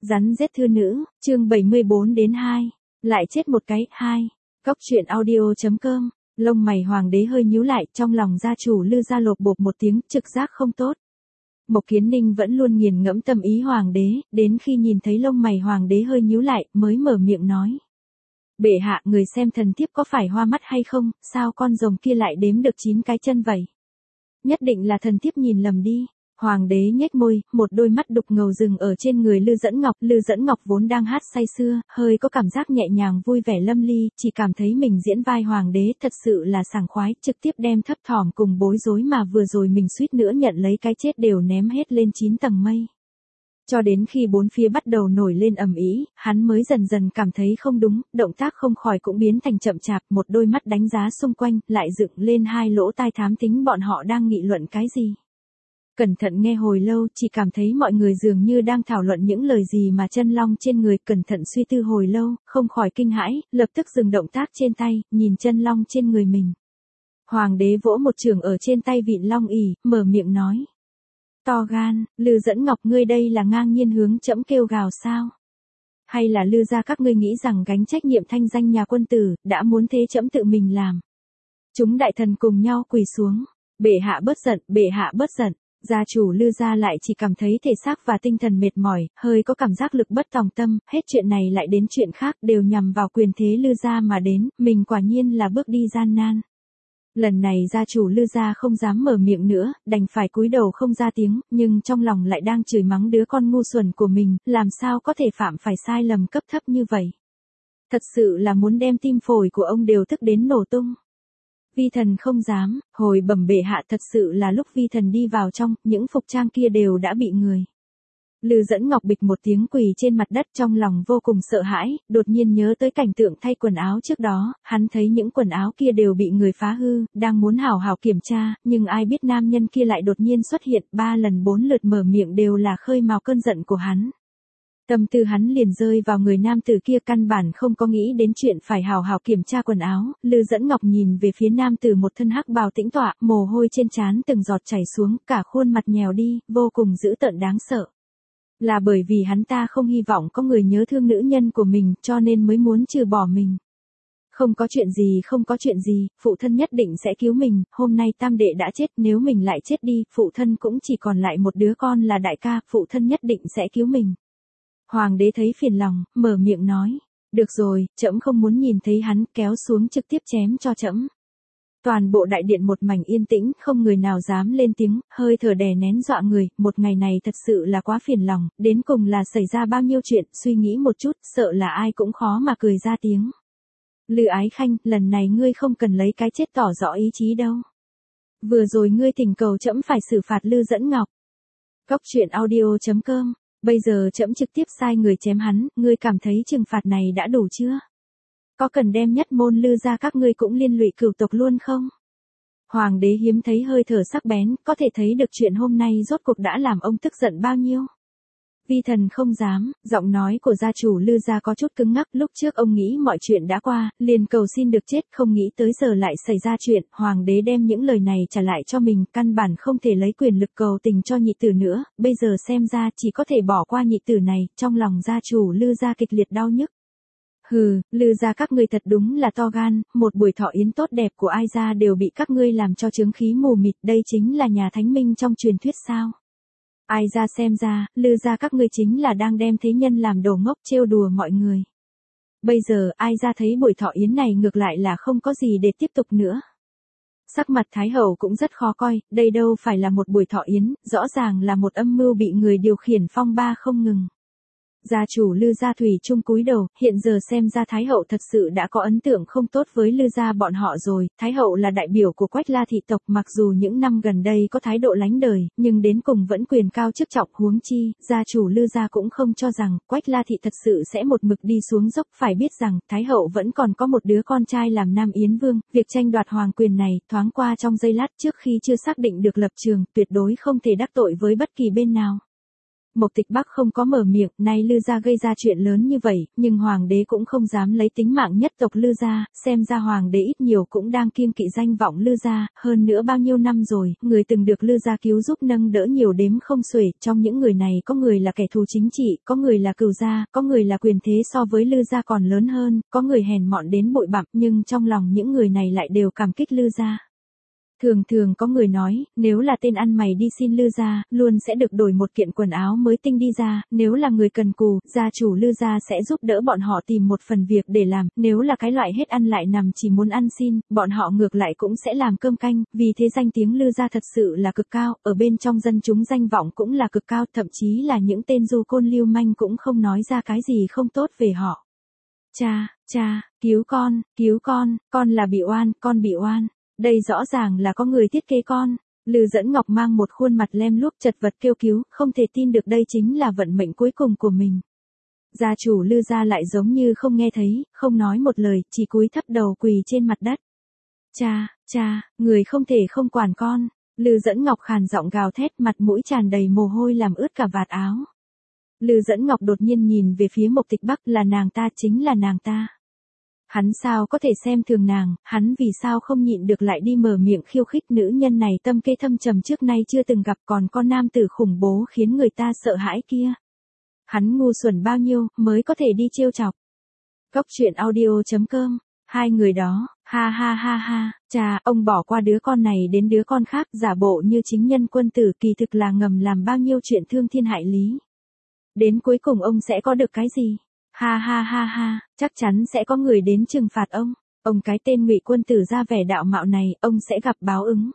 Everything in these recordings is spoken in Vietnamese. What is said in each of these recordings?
Rắn giết thư nữ, chương 74-2. Lại chết một cái, 2. Cóc truyện audio.com. Lông mày hoàng đế hơi nhíu lại, trong lòng gia chủ Lư gia lộp bộp một tiếng, trực giác không tốt. Mộc Kiến Ninh vẫn luôn nghiền ngẫm tâm ý hoàng đế, đến khi nhìn thấy lông mày hoàng đế hơi nhíu lại, mới mở miệng nói. Bệ hạ, người xem thần thiếp có phải hoa mắt hay không, sao con rồng kia lại đếm được 9 cái chân vậy? Nhất định là thần thiếp nhìn lầm đi. Hoàng đế nhếch môi, một đôi mắt đục ngầu rừng ở trên người Lư Dẫn Ngọc. Lư Dẫn Ngọc vốn đang hát say sưa, hơi có cảm giác nhẹ nhàng vui vẻ lâm ly, chỉ cảm thấy mình diễn vai hoàng đế thật sự là sảng khoái, trực tiếp đem thấp thỏm cùng bối rối mà vừa rồi mình suýt nữa nhận lấy cái chết đều ném hết lên 9 tầng mây. Cho đến khi bốn phía bắt đầu nổi lên ầm ĩ, hắn mới dần dần cảm thấy không đúng, động tác không khỏi cũng biến thành chậm chạp, một đôi mắt đánh giá xung quanh, lại dựng lên hai lỗ tai thám thính bọn họ đang nghị luận cái gì. Cẩn thận nghe hồi lâu, chỉ cảm thấy mọi người dường như đang thảo luận những lời gì mà chân long trên người. Cẩn thận suy tư hồi lâu, không khỏi kinh hãi, lập tức dừng động tác trên tay, nhìn chân long trên người mình. Hoàng đế vỗ một chưởng ở trên tay vịn long ỉ, mở miệng nói. To gan, Lư Dẫn Ngọc, ngươi đây là ngang nhiên hướng trẫm kêu gào sao? Hay là Lư gia các ngươi nghĩ rằng gánh trách nhiệm thanh danh nhà quân tử, đã muốn thế trẫm tự mình làm? Chúng đại thần cùng nhau quỳ xuống. Bệ hạ bớt giận, bệ hạ bớt giận. Gia chủ Lư gia lại chỉ cảm thấy thể xác và tinh thần mệt mỏi, hơi có cảm giác lực bất tòng tâm, hết chuyện này lại đến chuyện khác đều nhằm vào quyền thế Lư gia mà đến, mình quả nhiên là bước đi gian nan. Lần này gia chủ Lư gia không dám mở miệng nữa, đành phải cúi đầu không ra tiếng, nhưng trong lòng lại đang chửi mắng đứa con ngu xuẩn của mình, làm sao có thể phạm phải sai lầm cấp thấp như vậy. Thật sự là muốn đem tim phổi của ông đều thức đến nổ tung. Vi thần không dám, hồi bẩm bệ hạ, thật sự là lúc vi thần đi vào trong, những phục trang kia đều đã bị người. Lư Dẫn Ngọc bịch một tiếng quỳ trên mặt đất, trong lòng vô cùng sợ hãi, đột nhiên nhớ tới cảnh tượng thay quần áo trước đó, hắn thấy những quần áo kia đều bị người phá hư, đang muốn hảo hảo kiểm tra, nhưng ai biết nam nhân kia lại đột nhiên xuất hiện, 3 lần 4 lượt mở miệng đều là khơi mào cơn giận của hắn. Tâm tư hắn liền rơi vào người nam tử kia, căn bản không có nghĩ đến chuyện phải hào hào kiểm tra quần áo. Lư Dẫn Ngọc nhìn về phía nam tử một thân hắc bào tĩnh tọa, mồ hôi trên trán từng giọt chảy xuống, cả khuôn mặt nhèo đi, vô cùng dữ tợn đáng sợ. Là bởi vì hắn ta không hy vọng có người nhớ thương nữ nhân của mình, cho nên mới muốn trừ bỏ mình. Không có chuyện gì, không có chuyện gì, phụ thân nhất định sẽ cứu mình, hôm nay tam đệ đã chết, nếu mình lại chết đi, phụ thân cũng chỉ còn lại một đứa con là đại ca, phụ thân nhất định sẽ cứu mình. Hoàng đế thấy phiền lòng, mở miệng nói, được rồi, trẫm không muốn nhìn thấy hắn, kéo xuống trực tiếp chém cho trẫm. Toàn bộ đại điện một mảnh yên tĩnh, không người nào dám lên tiếng, hơi thở đè nén dọa người, một ngày này thật sự là quá phiền lòng, đến cùng là xảy ra bao nhiêu chuyện, suy nghĩ một chút, sợ là ai cũng khó mà cười ra tiếng. Lư Ái Khanh, lần này ngươi không cần lấy cái chết tỏ rõ ý chí đâu. Vừa rồi ngươi thỉnh cầu trẫm phải xử phạt Lư Dẫn Ngọc. Cóc truyện audio.com. Bây giờ trẫm trực tiếp sai người chém hắn, ngươi cảm thấy trừng phạt này đã đủ chưa? Có cần đem nhất môn Lư gia các ngươi cũng liên lụy cửu tộc luôn không? Hoàng đế hiếm thấy hơi thở sắc bén, có thể thấy được chuyện hôm nay rốt cuộc đã làm ông tức giận bao nhiêu. Vi thần không dám, giọng nói của gia chủ Lư gia có chút cứng ngắc, lúc trước ông nghĩ mọi chuyện đã qua, liền cầu xin được chết, không nghĩ tới giờ lại xảy ra chuyện, hoàng đế đem những lời này trả lại cho mình, căn bản không thể lấy quyền lực cầu tình cho nhị tử nữa, bây giờ xem ra chỉ có thể bỏ qua nhị tử này, trong lòng gia chủ Lư gia kịch liệt đau nhức. Hừ, Lư gia các ngươi thật đúng là to gan, một buổi thọ yến tốt đẹp của ai gia đều bị các ngươi làm cho chướng khí mù mịt, đây chính là nhà thánh minh trong truyền thuyết sao? Ai ra xem ra, Lư gia các ngươi chính là đang đem thế nhân làm đồ ngốc, trêu đùa mọi người. Bây giờ, ai ra thấy buổi thọ yến này ngược lại là không có gì để tiếp tục nữa. Sắc mặt Thái hậu cũng rất khó coi, đây đâu phải là một buổi thọ yến, rõ ràng là một âm mưu bị người điều khiển phong ba không ngừng. Gia chủ Lư gia thủy chung cúi đầu, hiện giờ xem ra Thái hậu thật sự đã có ấn tượng không tốt với Lư gia bọn họ rồi. Thái hậu là đại biểu của Quách La thị tộc, mặc dù những năm gần đây có thái độ lánh đời, nhưng đến cùng vẫn quyền cao chức trọng, huống chi, gia chủ Lư gia cũng không cho rằng Quách La thị thật sự sẽ một mực đi xuống dốc, phải biết rằng Thái hậu vẫn còn có một đứa con trai làm Nam Yến Vương, việc tranh đoạt hoàng quyền này thoáng qua trong giây lát, trước khi chưa xác định được lập trường, tuyệt đối không thể đắc tội với bất kỳ bên nào. Mộc Tịch Bắc không có mở miệng, nay Lư gia gây ra chuyện lớn như vậy, nhưng hoàng đế cũng không dám lấy tính mạng nhất tộc Lư gia, xem ra hoàng đế ít nhiều cũng đang kiêng kỵ danh vọng Lư gia, hơn nữa bao nhiêu năm rồi, người từng được Lư gia cứu giúp nâng đỡ nhiều đếm không xuể, trong những người này có người là kẻ thù chính trị, có người là cừu gia, có người là quyền thế so với Lư gia còn lớn hơn, có người hèn mọn đến bội bặm, nhưng trong lòng những người này lại đều cảm kích Lư gia. Thường thường có người nói, nếu là tên ăn mày đi xin Lư gia, luôn sẽ được đổi một kiện quần áo mới tinh đi ra, nếu là người cần cù, gia chủ Lư gia sẽ giúp đỡ bọn họ tìm một phần việc để làm, nếu là cái loại hết ăn lại nằm chỉ muốn ăn xin, bọn họ ngược lại cũng sẽ làm cơm canh, vì thế danh tiếng Lư gia thật sự là cực cao, ở bên trong dân chúng danh vọng cũng là cực cao, thậm chí là những tên du côn lưu manh cũng không nói ra cái gì không tốt về họ. Cha, cứu con là bị oan, con bị oan. Đây rõ ràng là có người thiết kế con. Lư Dẫn Ngọc mang một khuôn mặt lem luốc chật vật kêu cứu, không thể tin được đây chính là vận mệnh cuối cùng của mình. Gia chủ Lư gia lại giống như không nghe thấy, không nói một lời, chỉ cúi thấp đầu quỳ trên mặt đất. Cha, người không thể không quản con. Lư Dẫn Ngọc khàn giọng gào thét, mặt mũi tràn đầy mồ hôi làm ướt cả vạt áo. Lư Dẫn Ngọc đột nhiên nhìn về phía Mộc Tịch Bắc, là nàng ta, chính là nàng ta. Hắn sao có thể xem thường nàng, hắn vì sao không nhịn được lại đi mở miệng khiêu khích nữ nhân này tâm kế thâm trầm trước nay chưa từng gặp, còn con nam tử khủng bố khiến người ta sợ hãi kia. Hắn ngu xuẩn bao nhiêu mới có thể đi trêu chọc. Góc truyện audio.com, hai người đó, ha, cha, ông bỏ qua đứa con này đến đứa con khác, giả bộ như chính nhân quân tử, kỳ thực là ngầm làm bao nhiêu chuyện thương thiên hại lý. Đến cuối cùng ông sẽ có được cái gì? Ha, chắc chắn sẽ có người đến trừng phạt ông cái tên Ngụy quân tử ra vẻ đạo mạo này, ông sẽ gặp báo ứng.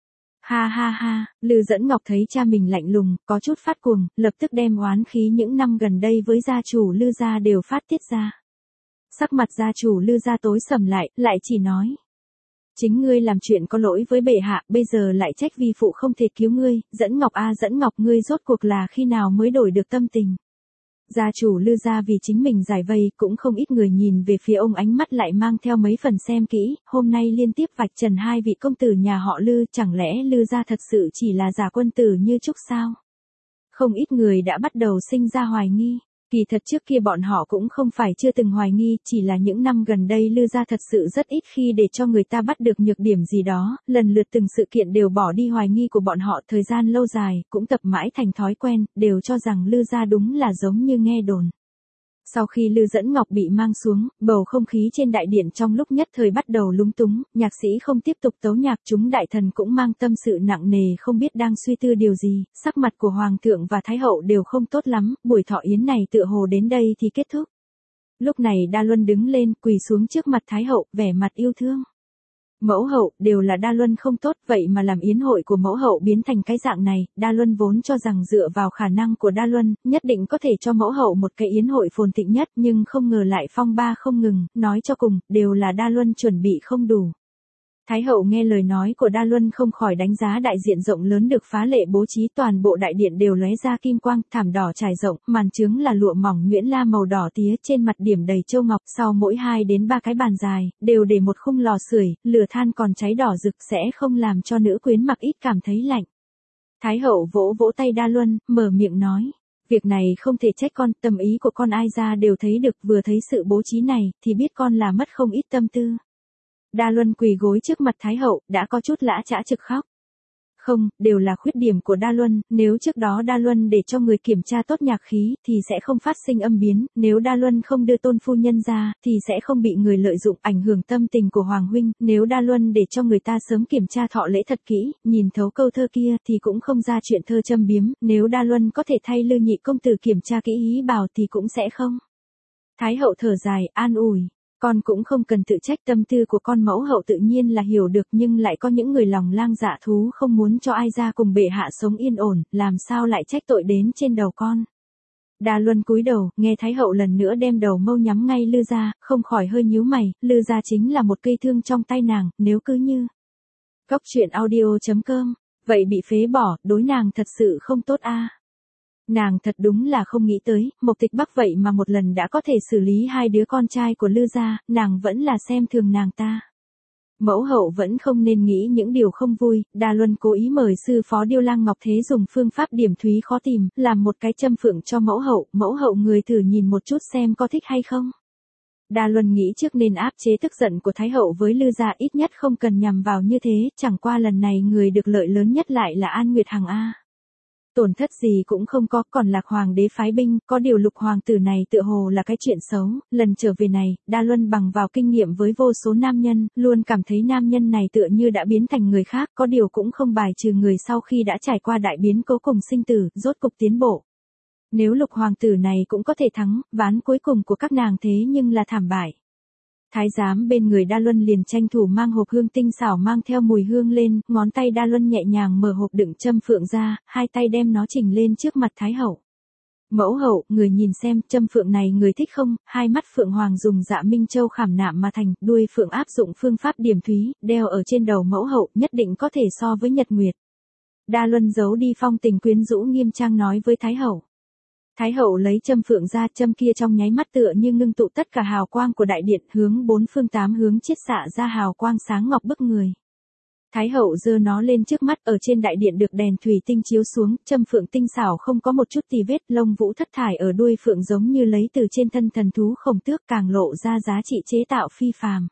Ha, Lư Dẫn Ngọc thấy cha mình lạnh lùng, có chút phát cuồng, lập tức đem oán khí những năm gần đây với gia chủ Lư gia đều phát tiết ra. Sắc mặt gia chủ Lư gia tối sầm lại chỉ nói. Chính ngươi làm chuyện có lỗi với bệ hạ, bây giờ lại trách vi phụ không thể cứu ngươi, Dẫn Ngọc Dẫn Ngọc, ngươi rốt cuộc là khi nào mới đổi được tâm tình. Gia chủ Lư gia vì chính mình giải vây, cũng không ít người nhìn về phía ông, ánh mắt lại mang theo mấy phần xem kỹ, hôm nay liên tiếp vạch trần hai vị công tử nhà họ Lư, chẳng lẽ Lư gia thật sự chỉ là giả quân tử như trúc sao? Không ít người đã bắt đầu sinh ra hoài nghi. Kỳ thật trước kia bọn họ cũng không phải chưa từng hoài nghi, chỉ là những năm gần đây Lư gia thật sự rất ít khi để cho người ta bắt được nhược điểm gì đó, lần lượt từng sự kiện đều bỏ đi hoài nghi của bọn họ, thời gian lâu dài, cũng tập mãi thành thói quen, đều cho rằng Lư gia đúng là giống như nghe đồn. Sau khi Lư Dẫn Ngọc bị mang xuống, bầu không khí trên đại điện trong lúc nhất thời bắt đầu lúng túng, nhạc sĩ không tiếp tục tấu nhạc, chúng đại thần cũng mang tâm sự nặng nề không biết đang suy tư điều gì, sắc mặt của Hoàng thượng và Thái hậu đều không tốt lắm, buổi thọ yến này tựa hồ đến đây thì kết thúc. Lúc này Đa Luân đứng lên, quỳ xuống trước mặt Thái hậu, vẻ mặt yêu thương. Mẫu hậu, đều là Đa Luân không tốt, vậy mà làm yến hội của mẫu hậu biến thành cái dạng này, Đa Luân vốn cho rằng dựa vào khả năng của Đa Luân, nhất định có thể cho mẫu hậu một cái yến hội phồn thịnh nhất, nhưng không ngờ lại phong ba không ngừng, nói cho cùng, đều là Đa Luân chuẩn bị không đủ. Thái hậu nghe lời nói của Đa Luân không khỏi đánh giá đại diện rộng lớn được phá lệ bố trí, toàn bộ đại điện đều lóe ra kim quang, thảm đỏ trải rộng, màn chướng là lụa mỏng nhuyễn la màu đỏ tía, trên mặt điểm đầy châu ngọc, sau mỗi 2 đến 3 cái bàn dài, đều để một khung lò sưởi, lửa than còn cháy đỏ rực sẽ không làm cho nữ quyến mặc ít cảm thấy lạnh. Thái hậu vỗ vỗ tay Đa Luân, mở miệng nói. Việc này không thể trách con, tâm ý của con ai ra đều thấy được, vừa thấy sự bố trí này, thì biết con là mất không ít tâm tư. Đa Luân quỳ gối trước mặt Thái hậu, đã có chút lã chã trực khóc. Không, đều là khuyết điểm của Đa Luân, nếu trước đó Đa Luân để cho người kiểm tra tốt nhạc khí, thì sẽ không phát sinh âm biến, nếu Đa Luân không đưa tôn phu nhân ra, thì sẽ không bị người lợi dụng, ảnh hưởng tâm tình của Hoàng huynh, nếu Đa Luân để cho người ta sớm kiểm tra thọ lễ thật kỹ, nhìn thấu câu thơ kia, thì cũng không ra chuyện thơ châm biếm, nếu Đa Luân có thể thay Lư nhị công tử kiểm tra kỹ ý bảo thì cũng sẽ không. Thái hậu thở dài, an ủi. Con cũng không cần tự trách, tâm tư của con mẫu hậu tự nhiên là hiểu được, nhưng lại có những người lòng lang dạ thú không muốn cho ai ra cùng bệ hạ sống yên ổn, làm sao lại trách tội đến trên đầu con. Đa Luân cúi đầu, nghe Thái hậu lần nữa đem đầu mâu nhắm ngay Lư gia, không khỏi hơi nhíu mày, Lư gia chính là một cây thương trong tay nàng, nếu cứ như. Góc truyện audio.com, vậy bị phế bỏ, đối nàng thật sự không tốt a. Nàng thật đúng là không nghĩ tới, Mộc Tịch Bắc vậy mà một lần đã có thể xử lý 2 đứa con trai của Lư gia, nàng vẫn là xem thường nàng ta. Mẫu hậu vẫn không nên nghĩ những điều không vui, Đa Luân cố ý mời sư phó Điêu Lang Ngọc Thế dùng phương pháp điểm thúy khó tìm, làm một cái châm phượng cho mẫu hậu người thử nhìn một chút xem có thích hay không. Đa Luân nghĩ trước nên áp chế tức giận của Thái hậu với Lư gia, ít nhất không cần nhằm vào như thế, chẳng qua lần này người được lợi lớn nhất lại là An Nguyệt Hằng a. Tổn thất gì cũng không có, còn Lạc Hoàng đế phái binh, có điều Lục hoàng tử này tựa hồ là cái chuyện xấu, lần trở về này, Đa Luân bằng vào kinh nghiệm với vô số nam nhân, luôn cảm thấy nam nhân này tựa như đã biến thành người khác, có điều cũng không bài trừ người sau khi đã trải qua đại biến cố cùng sinh tử, rốt cục tiến bộ. Nếu Lục hoàng tử này cũng có thể thắng, ván cuối cùng của các nàng thế nhưng là thảm bại. Thái giám bên người Đa Luân liền tranh thủ mang hộp hương tinh xảo mang theo mùi hương lên, ngón tay Đa Luân nhẹ nhàng mở hộp đựng châm phượng ra, hai tay đem nó chỉnh lên trước mặt Thái hậu. Mẫu hậu, người nhìn xem, châm phượng này người thích không? Hai mắt phượng hoàng dùng dạ minh châu khảm nạm mà thành, đuôi phượng áp dụng phương pháp điểm thúy, đeo ở trên đầu mẫu hậu, nhất định có thể so với nhật nguyệt. Đa Luân giấu đi phong tình quyến rũ nghiêm trang nói với Thái hậu. Thái hậu lấy châm phượng ra, châm kia trong nháy mắt tựa như ngưng tụ tất cả hào quang của đại điện, hướng bốn phương tám hướng chiết xạ ra hào quang sáng ngọc bức người. Thái hậu giơ nó lên trước mắt, ở trên đại điện được đèn thủy tinh chiếu xuống, châm phượng tinh xảo không có một chút tì vết, lông vũ thất thải ở đuôi phượng giống như lấy từ trên thân thần thú Khổng Tước, càng lộ ra giá trị chế tạo phi phàm.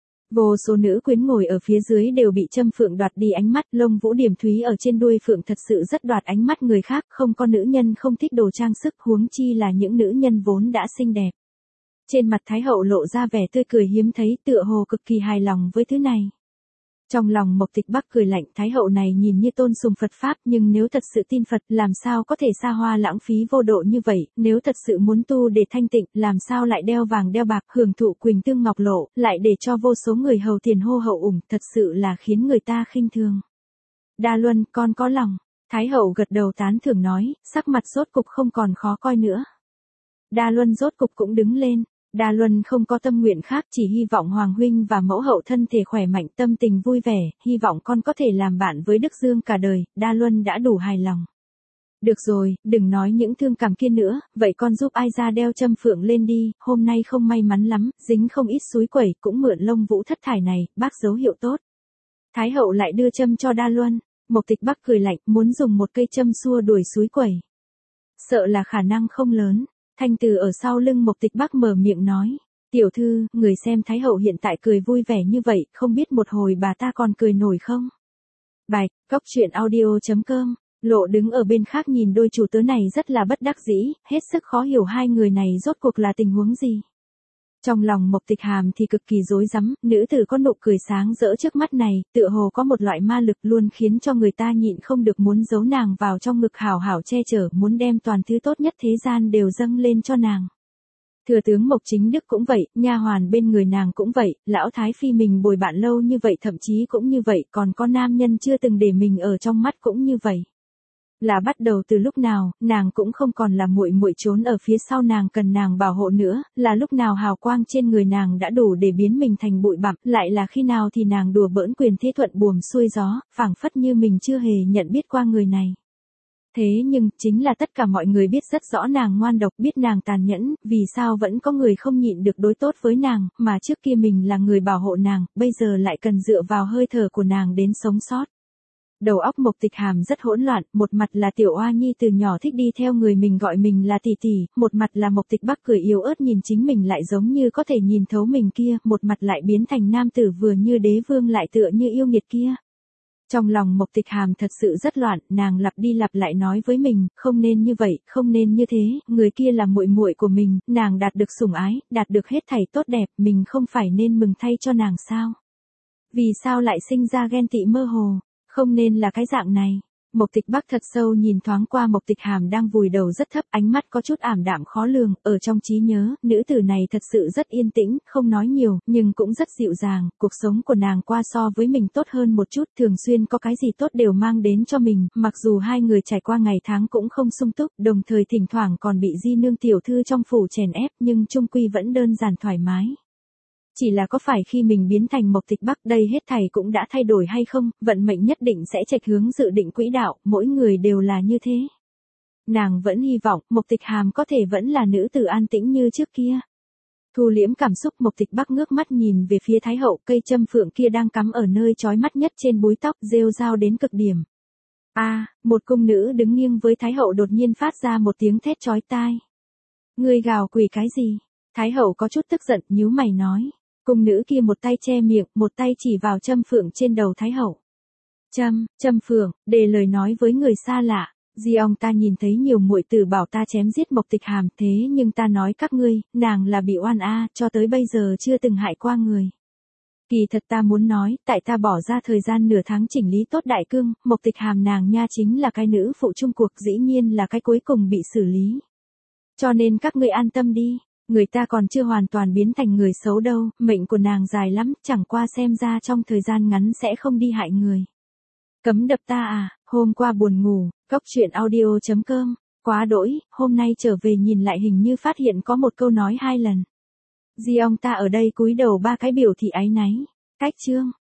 Vô số nữ quyến ngồi ở phía dưới đều bị châm phượng đoạt đi ánh mắt, lông vũ điểm thúy ở trên đuôi phượng thật sự rất đoạt ánh mắt người khác, không có nữ nhân không thích đồ trang sức, huống chi là những nữ nhân vốn đã xinh đẹp. Trên mặt Thái hậu lộ ra vẻ tươi cười hiếm thấy, tựa hồ cực kỳ hài lòng với thứ này. Trong lòng Mộc Tịch Bắc cười lạnh, Thái hậu này nhìn như tôn sùng Phật Pháp, nhưng nếu thật sự tin Phật, làm sao có thể xa hoa lãng phí vô độ như vậy, nếu thật sự muốn tu để thanh tịnh, làm sao lại đeo vàng đeo bạc, hưởng thụ quỳnh tương ngọc lộ, lại để cho vô số người hầu tiền hô hậu ủng, thật sự là khiến người ta khinh thường. Đa Luân, con có lòng. Thái hậu gật đầu tán thưởng nói, sắc mặt rốt cục không còn khó coi nữa. Đa Luân rốt cục cũng đứng lên. Đa Luân không có tâm nguyện khác, chỉ hy vọng Hoàng huynh và mẫu hậu thân thể khỏe mạnh, tâm tình vui vẻ, hy vọng con có thể làm bạn với Đức Dương cả đời, Đa Luân đã đủ hài lòng. Được rồi, đừng nói những thương cảm kia nữa, vậy con giúp ai ra đeo châm phượng lên đi, hôm nay không may mắn lắm, dính không ít suối quẩy, cũng mượn lông vũ thất thải này, bác dấu hiệu tốt. Thái hậu lại đưa châm cho Đa Luân, Mộc Tịch Bắc cười lạnh, muốn dùng một cây châm xua đuổi suối quẩy. Sợ là khả năng không lớn. Thanh Từ ở sau lưng Mộc Tịch Bắc mở miệng nói, tiểu thư, người xem Thái hậu hiện tại cười vui vẻ như vậy, không biết một hồi bà ta còn cười nổi không? Bài, Cóc Truyện Audio.com, Lộ đứng ở bên khác nhìn đôi chủ tớ này rất là bất đắc dĩ, hết sức khó hiểu hai người này rốt cuộc là tình huống gì. Trong lòng Mộc Tịch Hàm thì cực kỳ rối rắm, nữ tử có nụ cười sáng rỡ trước mắt này, tựa hồ có một loại ma lực luôn khiến cho người ta nhịn không được muốn giấu nàng vào trong ngực hảo hảo che chở, muốn đem toàn thứ tốt nhất thế gian đều dâng lên cho nàng. Thừa tướng Mộc Chính Đức cũng vậy, nha hoàn bên người nàng cũng vậy, lão thái phi mình bồi bạn lâu như vậy thậm chí cũng như vậy, còn có nam nhân chưa từng để mình ở trong mắt cũng như vậy. Là bắt đầu từ lúc nào, nàng cũng không còn là muội muội trốn ở phía sau nàng cần nàng bảo hộ nữa, là lúc nào hào quang trên người nàng đã đủ để biến mình thành bụi bặm, lại là khi nào thì nàng đùa bỡn quyền thế thuận buồm xuôi gió, phảng phất như mình chưa hề nhận biết qua người này. Thế nhưng, chính là tất cả mọi người biết rất rõ nàng ngoan độc, biết nàng tàn nhẫn, vì sao vẫn có người không nhịn được đối tốt với nàng, mà trước kia mình là người bảo hộ nàng, bây giờ lại cần dựa vào hơi thở của nàng đến sống sót. Đầu óc Mộc Tịch Hàm rất hỗn loạn, một mặt là tiểu oa nhi từ nhỏ thích đi theo người mình gọi mình là tỷ tỷ, một mặt là Mộc Tịch Bắc cười yếu ớt nhìn chính mình lại giống như có thể nhìn thấu mình kia, một mặt lại biến thành nam tử vừa như đế vương lại tựa như yêu nghiệt kia. Trong lòng Mộc Tịch Hàm thật sự rất loạn, nàng lặp đi lặp lại nói với mình, không nên như vậy, không nên như thế, người kia là muội muội của mình, nàng đạt được sủng ái, đạt được hết thảy tốt đẹp, mình không phải nên mừng thay cho nàng sao? Vì sao lại sinh ra ghen tị mơ hồ? Không nên là cái dạng này. Mộc Tịch Bắc thật sâu nhìn thoáng qua Mộc Tịch Hàm đang vùi đầu rất thấp, ánh mắt có chút ảm đạm khó lường, ở trong trí nhớ, nữ tử này thật sự rất yên tĩnh, không nói nhiều, nhưng cũng rất dịu dàng, cuộc sống của nàng qua so với mình tốt hơn một chút, thường xuyên có cái gì tốt đều mang đến cho mình, mặc dù hai người trải qua ngày tháng cũng không sung túc, đồng thời thỉnh thoảng còn bị di nương tiểu thư trong phủ chèn ép, nhưng chung quy vẫn đơn giản thoải mái. Chỉ là có phải khi mình biến thành Mộc Tịch Bắc đây hết thảy cũng đã thay đổi hay không, vận mệnh nhất định sẽ chệch hướng dự định quỹ đạo, mỗi người đều là như thế. Nàng vẫn hy vọng Mộc Tịch Hàm có thể vẫn là nữ tử an tĩnh như trước kia. Thu liễm cảm xúc, Mộc Tịch Bắc ngước mắt nhìn về phía Thái hậu, cây châm phượng kia đang cắm ở nơi chói mắt nhất trên búi tóc, rêu rao đến cực điểm. Một cung nữ đứng nghiêng với Thái hậu đột nhiên phát ra một tiếng thét chói tai. Ngươi gào quỷ cái gì? Thái hậu có chút tức giận, nhíu mày nói. Cung nữ kia một tay che miệng, một tay chỉ vào châm phượng trên đầu Thái hậu. Châm phượng, để lời nói với người xa lạ. Ông ta nhìn thấy nhiều muội tử bảo ta chém giết Mộc Tịch Hàm, thế nhưng ta nói các ngươi, nàng là bị oan cho tới bây giờ chưa từng hại qua người. Kỳ thật ta muốn nói, tại ta bỏ ra thời gian nửa tháng chỉnh lý tốt đại cương, Mộc Tịch Hàm nàng nha chính là cái nữ phụ chung cuộc, dĩ nhiên là cái cuối cùng bị xử lý. Cho nên các ngươi an tâm đi, người ta còn chưa hoàn toàn biến thành người xấu đâu, mệnh của nàng dài lắm, chẳng qua xem ra trong thời gian ngắn sẽ không đi hại người. Cấm đập ta hôm qua buồn ngủ, cóc truyện audio.com, quá đỗi, hôm nay trở về nhìn lại hình như phát hiện có một câu nói 2 lần. Ông ta ở đây cúi đầu 3 cái biểu thị áy náy. Cách chương.